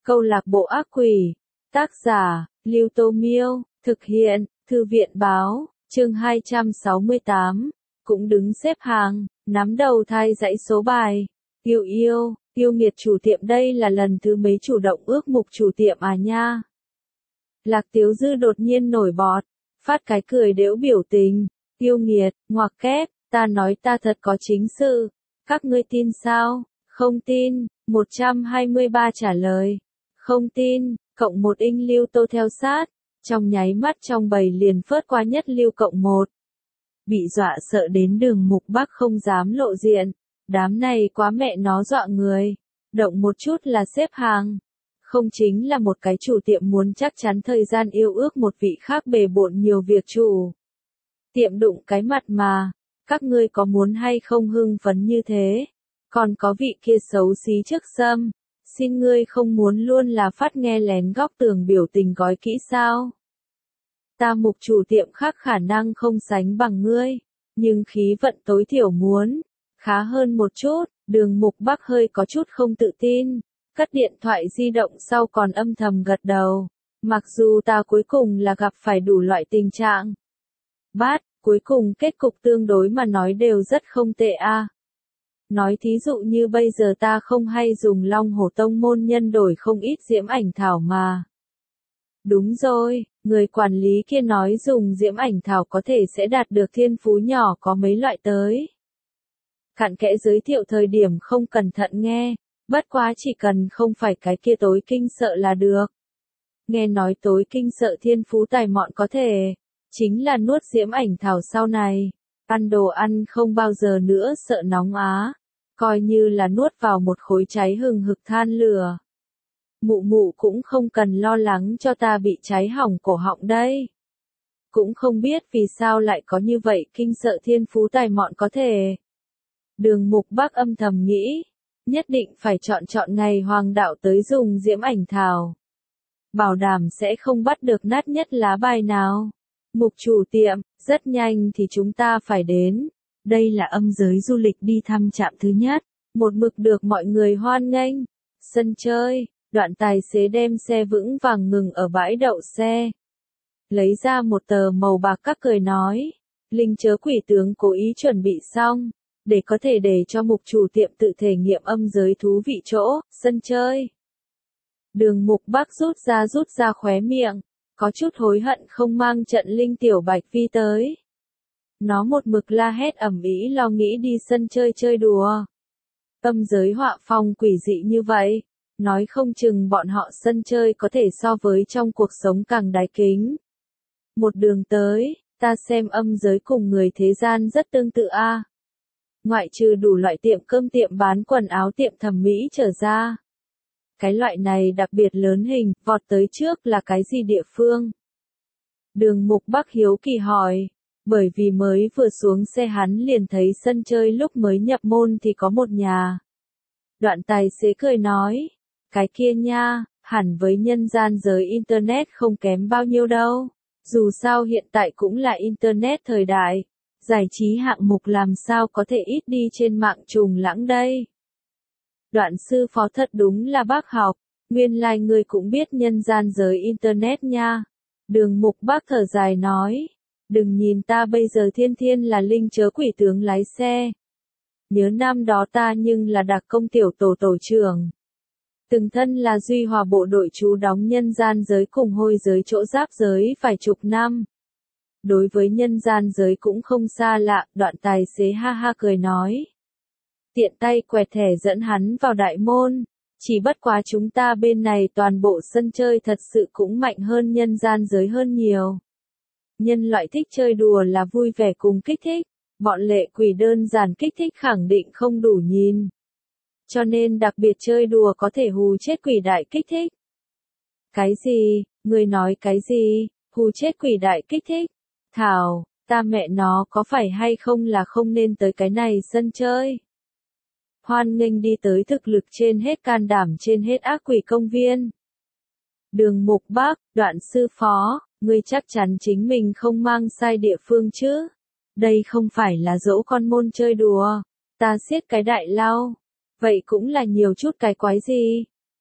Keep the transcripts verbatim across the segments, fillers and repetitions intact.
Câu lạc bộ ác quỷ. Tác giả, Lưu Tô Miêu. Thực hiện, Thư viện Báo. Chương hai trăm sáu mươi tám. Cũng đứng xếp hàng, nắm đầu thay dãy số bài. Yêu yêu, yêu nghiệt chủ tiệm đây là lần thứ mấy chủ động ước mục chủ tiệm à nha. Lạc Tiếu Dư đột nhiên nổi bọt, phát cái cười đễu biểu tình. Yêu nghiệt, ngoặc kép, ta nói ta thật có chính sự. Các ngươi tin sao? Không tin, một trăm hai mươi ba trả lời. Không tin, cộng một inch Lưu Tô theo sát. Trong nháy mắt trong bầy liền phớt qua nhất Lưu cộng một. Bị dọa sợ đến Đường Mục Bắc không dám lộ diện. Đám này quá mẹ nó dọa người. Động một chút là xếp hàng. Không chính là một cái chủ tiệm muốn chắc chắn thời gian yêu ước một vị khác bề bộn nhiều việc chủ. Tiệm đụng cái mặt mà. Các ngươi có muốn hay không hưng phấn như thế? Còn có vị kia xấu xí trước sâm. Xin ngươi không muốn luôn là phát nghe lén góc tường biểu tình gói kỹ sao? Ta Mục chủ tiệm khác khả năng không sánh bằng ngươi. Nhưng khí vận tối thiểu muốn. Khá hơn một chút. Đường Mục Bắc hơi có chút không tự tin. Cất điện thoại di động sau còn âm thầm gật đầu. Mặc dù ta cuối cùng là gặp phải đủ loại tình trạng. Bát, cuối cùng kết cục tương đối mà nói đều rất không tệ a. Nói thí dụ như bây giờ ta không hay dùng Long Hổ Tông môn nhân đổi không ít diễm ảnh thảo mà. Đúng rồi, người quản lý kia nói dùng diễm ảnh thảo có thể sẽ đạt được thiên phú nhỏ có mấy loại tới. Cặn kẽ giới thiệu thời điểm không cẩn thận nghe, bất quá chỉ cần không phải cái kia tối kinh sợ là được. Nghe nói tối kinh sợ thiên phú tài mọn có thể, chính là nuốt diễm ảnh thảo sau này. Ăn đồ ăn không bao giờ nữa sợ nóng á. Coi như là nuốt vào một khối cháy hừng hực than lửa. Mụ mụ cũng không cần lo lắng cho ta bị cháy hỏng cổ họng đây. Cũng không biết vì sao lại có như vậy kinh sợ thiên phú tài mọn có thể. Đường Mục Bắc âm thầm nghĩ. Nhất định phải chọn chọn ngày hoàng đạo tới dùng diễm ảnh thảo. Bảo đảm sẽ không bắt được nát nhất lá bài nào. Mục chủ tiệm, rất nhanh thì chúng ta phải đến. Đây là âm giới du lịch đi thăm trạm thứ nhất. Một mực được mọi người hoan nghênh. Sân chơi, đoạn tài xế đem xe vững vàng ngừng ở bãi đậu xe. Lấy ra một tờ màu bạc các cười nói. Linh chớ quỷ tướng cố ý chuẩn bị xong. Để có thể để cho mục chủ tiệm tự thể nghiệm âm giới thú vị chỗ, sân chơi. Đường Mục Bắc rút ra rút ra khóe miệng. Có chút hối hận không mang trận Linh Tiểu Bạch Phi tới. Nó một mực la hét ầm ĩ lo nghĩ đi sân chơi chơi đùa. Âm giới họa phong quỷ dị như vậy. Nói không chừng bọn họ sân chơi có thể so với trong cuộc sống càng đái kính. Một đường tới, ta xem âm giới cùng người thế gian rất tương tự a. Ngoại trừ đủ loại tiệm cơm tiệm bán quần áo tiệm thẩm mỹ trở ra. Cái loại này đặc biệt lớn hình, vọt tới trước là cái gì địa phương? Đường Mục Bắc hiếu kỳ hỏi, bởi vì mới vừa xuống xe hắn liền thấy sân chơi lúc mới nhập môn thì có một nhà. Đoạn tài xế cười nói, cái kia nha, hẳn với nhân gian giới Internet không kém bao nhiêu đâu. Dù sao hiện tại cũng là Internet thời đại, giải trí hạng mục làm sao có thể ít đi trên mạng trùng lãng đây. Đoạn sư phó thật đúng là bác học, nguyên lai like người cũng biết nhân gian giới Internet nha. Đường Mục Bắc thở dài nói, đừng nhìn ta bây giờ thiên thiên là linh chớ quỷ tướng lái xe. Nhớ năm đó ta nhưng là đặc công tiểu tổ tổ trưởng. Từng thân là duy hòa bộ đội trú đóng nhân gian giới cùng hôi giới chỗ giáp giới vài chục năm. Đối với nhân gian giới cũng không xa lạ, đoạn tài xế ha ha cười nói. Tiện tay quẹt thẻ dẫn hắn vào đại môn. Chỉ bất quá chúng ta bên này toàn bộ sân chơi thật sự cũng mạnh hơn nhân gian giới hơn nhiều. Nhân loại thích chơi đùa là vui vẻ cùng kích thích. Bọn lệ quỷ đơn giản kích thích khẳng định không đủ nhìn. Cho nên đặc biệt chơi đùa có thể hù chết quỷ đại kích thích. Cái gì? Người nói cái gì? Hù chết quỷ đại kích thích? Thảo, ta mẹ nó có phải hay không là không nên tới cái này sân chơi? Hoan nghênh đi tới thực lực trên hết can đảm trên hết ác quỷ công viên. Đường Mục Bắc, đoạn sư phó, ngươi chắc chắn chính mình không mang sai địa phương chứ? Đây không phải là dỗ con môn chơi đùa. Ta siết cái đại lao. Vậy cũng là nhiều chút cái quái gì?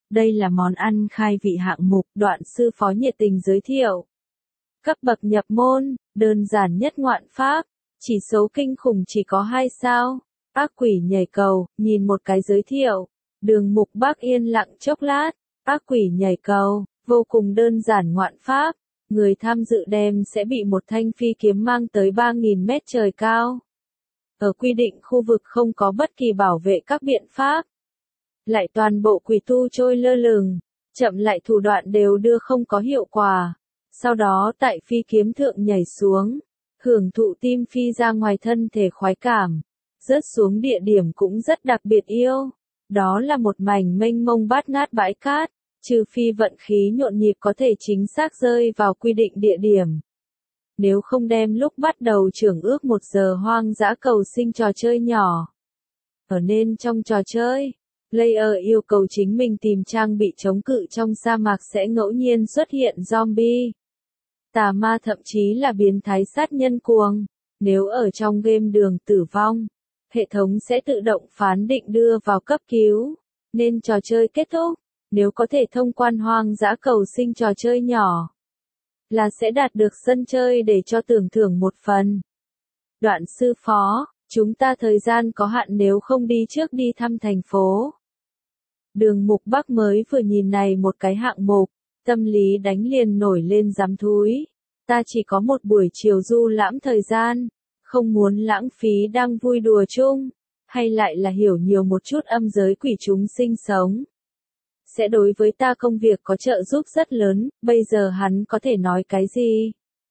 Đây là món ăn khai vị hạng mục, đoạn sư phó nhiệt tình giới thiệu. Cấp bậc nhập môn, đơn giản nhất ngoạn pháp, chỉ số kinh khủng chỉ có hai sao. Ác quỷ nhảy cầu, nhìn một cái giới thiệu. Đường Mục Bắc yên lặng chốc lát. Ác quỷ nhảy cầu, vô cùng đơn giản ngoạn pháp. Người tham dự đem sẽ bị một thanh phi kiếm mang tới ba nghìn mét trời cao. Ở quy định khu vực không có bất kỳ bảo vệ các biện pháp. Lại toàn bộ quỷ tu trôi lơ lửng, chậm lại thủ đoạn đều đưa không có hiệu quả. Sau đó tại phi kiếm thượng nhảy xuống, hưởng thụ tim phi ra ngoài thân thể khoái cảm. Rớt xuống địa điểm cũng rất đặc biệt yêu. Đó là một mảnh mênh mông bát ngát bãi cát, trừ phi vận khí nhộn nhịp có thể chính xác rơi vào quy định địa điểm. Nếu không đem lúc bắt đầu trưởng ước một giờ hoang dã cầu sinh trò chơi nhỏ. Ở nên trong trò chơi, player yêu cầu chính mình tìm trang bị chống cự trong sa mạc sẽ ngẫu nhiên xuất hiện zombie. Tà ma thậm chí là biến thái sát nhân cuồng. Nếu ở trong game đường tử vong, hệ thống sẽ tự động phán định đưa vào cấp cứu. Nên trò chơi kết thúc, nếu có thể thông quan hoang dã cầu sinh trò chơi nhỏ, là sẽ đạt được sân chơi để cho tưởng thưởng một phần. Đoạn sư phó, chúng ta thời gian có hạn nếu không đi trước đi thăm thành phố. Đường Mục Bắc mới vừa nhìn này một cái hạng mục, tâm lý đánh liền nổi lên dám thúi. Ta chỉ có một buổi chiều du lãm thời gian, không muốn lãng phí đang vui đùa chung, hay lại là hiểu nhiều một chút âm giới quỷ chúng sinh sống. Sẽ đối với ta công việc có trợ giúp rất lớn, bây giờ hắn có thể nói cái gì?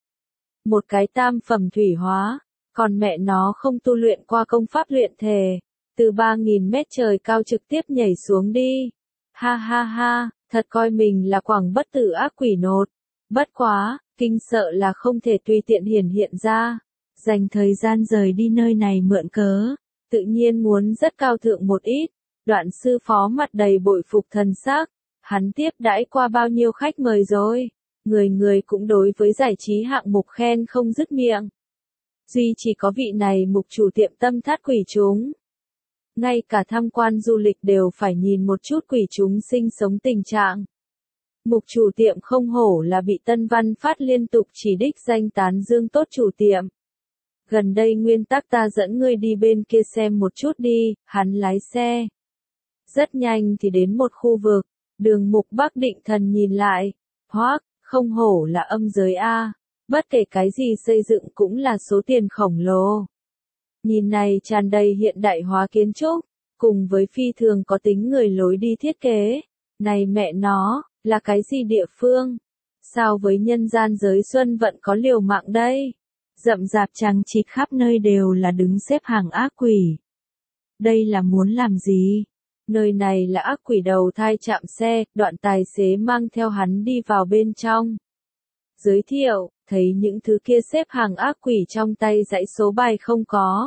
Một cái tam phẩm thủy hóa, còn mẹ nó không tu luyện qua công pháp luyện thể, từ ba nghìn mét trời cao trực tiếp nhảy xuống đi. Ha ha ha, thật coi mình là quảng bất tử ác quỷ nột. Bất quá, kinh sợ là không thể tùy tiện hiển hiện ra. Dành thời gian rời đi nơi này mượn cớ, tự nhiên muốn rất cao thượng một ít. Đoạn sư phó mặt đầy bội phục thần sắc, hắn tiếp đãi qua bao nhiêu khách mời rồi, người người cũng đối với giải trí hạng mục khen không dứt miệng. Duy chỉ có vị này mục chủ tiệm tâm thắt quỷ chúng. Ngay cả tham quan du lịch đều phải nhìn một chút quỷ chúng sinh sống tình trạng. Mục chủ tiệm không hổ là bị Tân Văn Phát liên tục chỉ đích danh tán dương tốt chủ tiệm. Gần đây nguyên tắc ta dẫn ngươi đi bên kia xem một chút đi, hắn lái xe. Rất nhanh thì đến một khu vực, đường Mục Bắc định thần nhìn lại, hoác, không hổ là âm giới A, bất kể cái gì xây dựng cũng là số tiền khổng lồ. Nhìn này tràn đầy hiện đại hóa kiến trúc, cùng với phi thường có tính người lối đi thiết kế, này mẹ nó, là cái gì địa phương? Sao với nhân gian giới xuân vận có liều mạng đây? Rậm rạp chằng chịt khắp nơi đều là đứng xếp hàng ác quỷ. Đây là muốn làm gì? Nơi này là ác quỷ đầu thai chạm xe, đoạn tài xế mang theo hắn đi vào bên trong. Giới thiệu, thấy những thứ kia xếp hàng ác quỷ trong tay dãy số bài không có.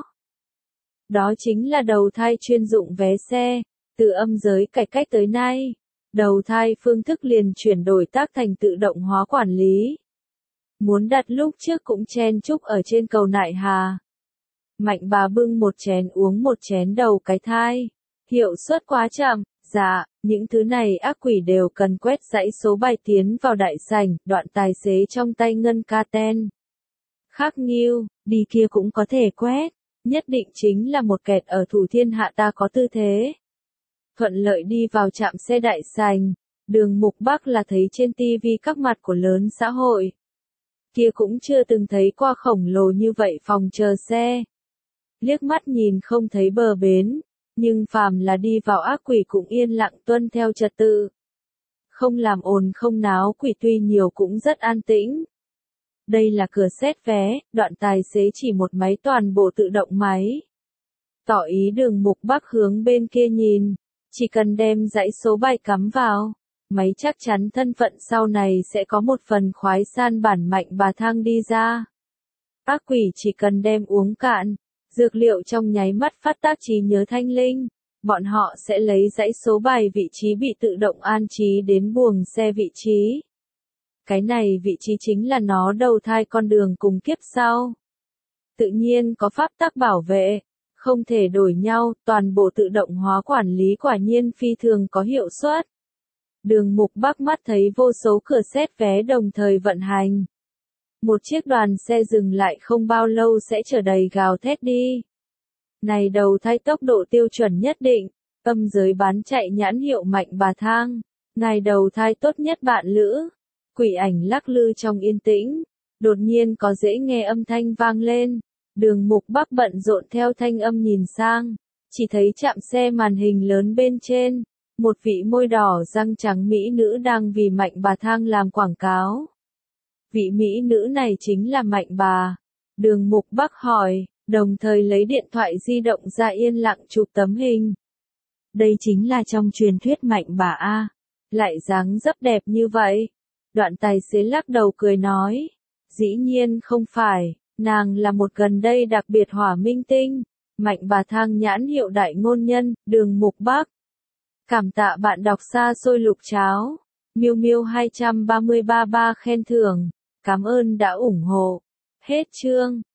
Đó chính là đầu thai chuyên dụng vé xe, từ âm giới cải cách tới nay. Đầu thai phương thức liền chuyển đổi tác thành tự động hóa quản lý. Muốn đặt lúc trước cũng chen chúc ở trên cầu Nại Hà. Mạnh bà bưng một chén uống một chén đầu cái thai. Hiệu suất quá chậm, dạ, những thứ này ác quỷ đều cần quét dãy số bài tiến vào đại sảnh, đoạn tài xế trong tay ngân ca ten. Khắc nghiêu, đi kia cũng có thể quét, nhất định chính là một kẹt ở thủ thiên hạ ta có tư thế. Thuận lợi đi vào trạm xe đại sảnh, đường Mục Bắc là thấy trên tivi các mặt của lớn xã hội. Kia cũng chưa từng thấy qua khổng lồ như vậy phòng chờ xe. Liếc mắt nhìn không thấy bờ bến. Nhưng phàm là đi vào ác quỷ cũng yên lặng tuân theo trật tự. Không làm ồn không náo, quỷ tuy nhiều cũng rất an tĩnh. Đây là cửa xét vé, đoạn tài xế chỉ một máy toàn bộ tự động máy. Tỏ ý đường Mục Bắc hướng bên kia nhìn, chỉ cần đem dãy số bài cắm vào, máy chắc chắn thân phận sau này sẽ có một phần khoái san bản mạnh bà thang đi ra. Ác quỷ chỉ cần đem uống cạn. Dược liệu trong nháy mắt phát tác trí nhớ thanh linh, bọn họ sẽ lấy dãy số bài vị trí bị tự động an trí đến buồng xe vị trí. Cái này vị trí chính là nó đầu thai con đường cùng kiếp sau. Tự nhiên có pháp tắc bảo vệ, không thể đổi nhau, toàn bộ tự động hóa quản lý quả nhiên phi thường có hiệu suất. Đường Mục Bắc mắt thấy vô số cửa xét vé đồng thời vận hành. Một chiếc đoàn xe dừng lại không bao lâu sẽ chở đầy gào thét đi. Này đầu thai tốc độ tiêu chuẩn nhất định, âm giới bán chạy nhãn hiệu Mạnh Bà Thang. Này đầu thai tốt nhất bạn lữ. Quỷ ảnh lắc lư trong yên tĩnh. Đột nhiên có dễ nghe âm thanh vang lên. Đường Mục Bắc bận rộn theo thanh âm nhìn sang. Chỉ thấy chạm xe màn hình lớn bên trên. Một vị môi đỏ răng trắng mỹ nữ đang vì Mạnh Bà Thang làm quảng cáo. Vị mỹ nữ này chính là Mạnh Bà. Đường Mục Bắc hỏi, đồng thời lấy điện thoại di động ra yên lặng chụp tấm hình. Đây chính là trong truyền thuyết Mạnh Bà A. Lại dáng dấp đẹp như vậy. Đoạn tài xế lắc đầu cười nói. Dĩ nhiên không phải, nàng là một gần đây đặc biệt hỏa minh tinh. Mạnh Bà Thang nhãn hiệu đại ngôn nhân, Đường Mục Bắc. Cảm tạ bạn đọc xa xôi lục cháo. Miu Miu hai ba ba ba khen thưởng. Cảm ơn đã ủng hộ. Hết chương.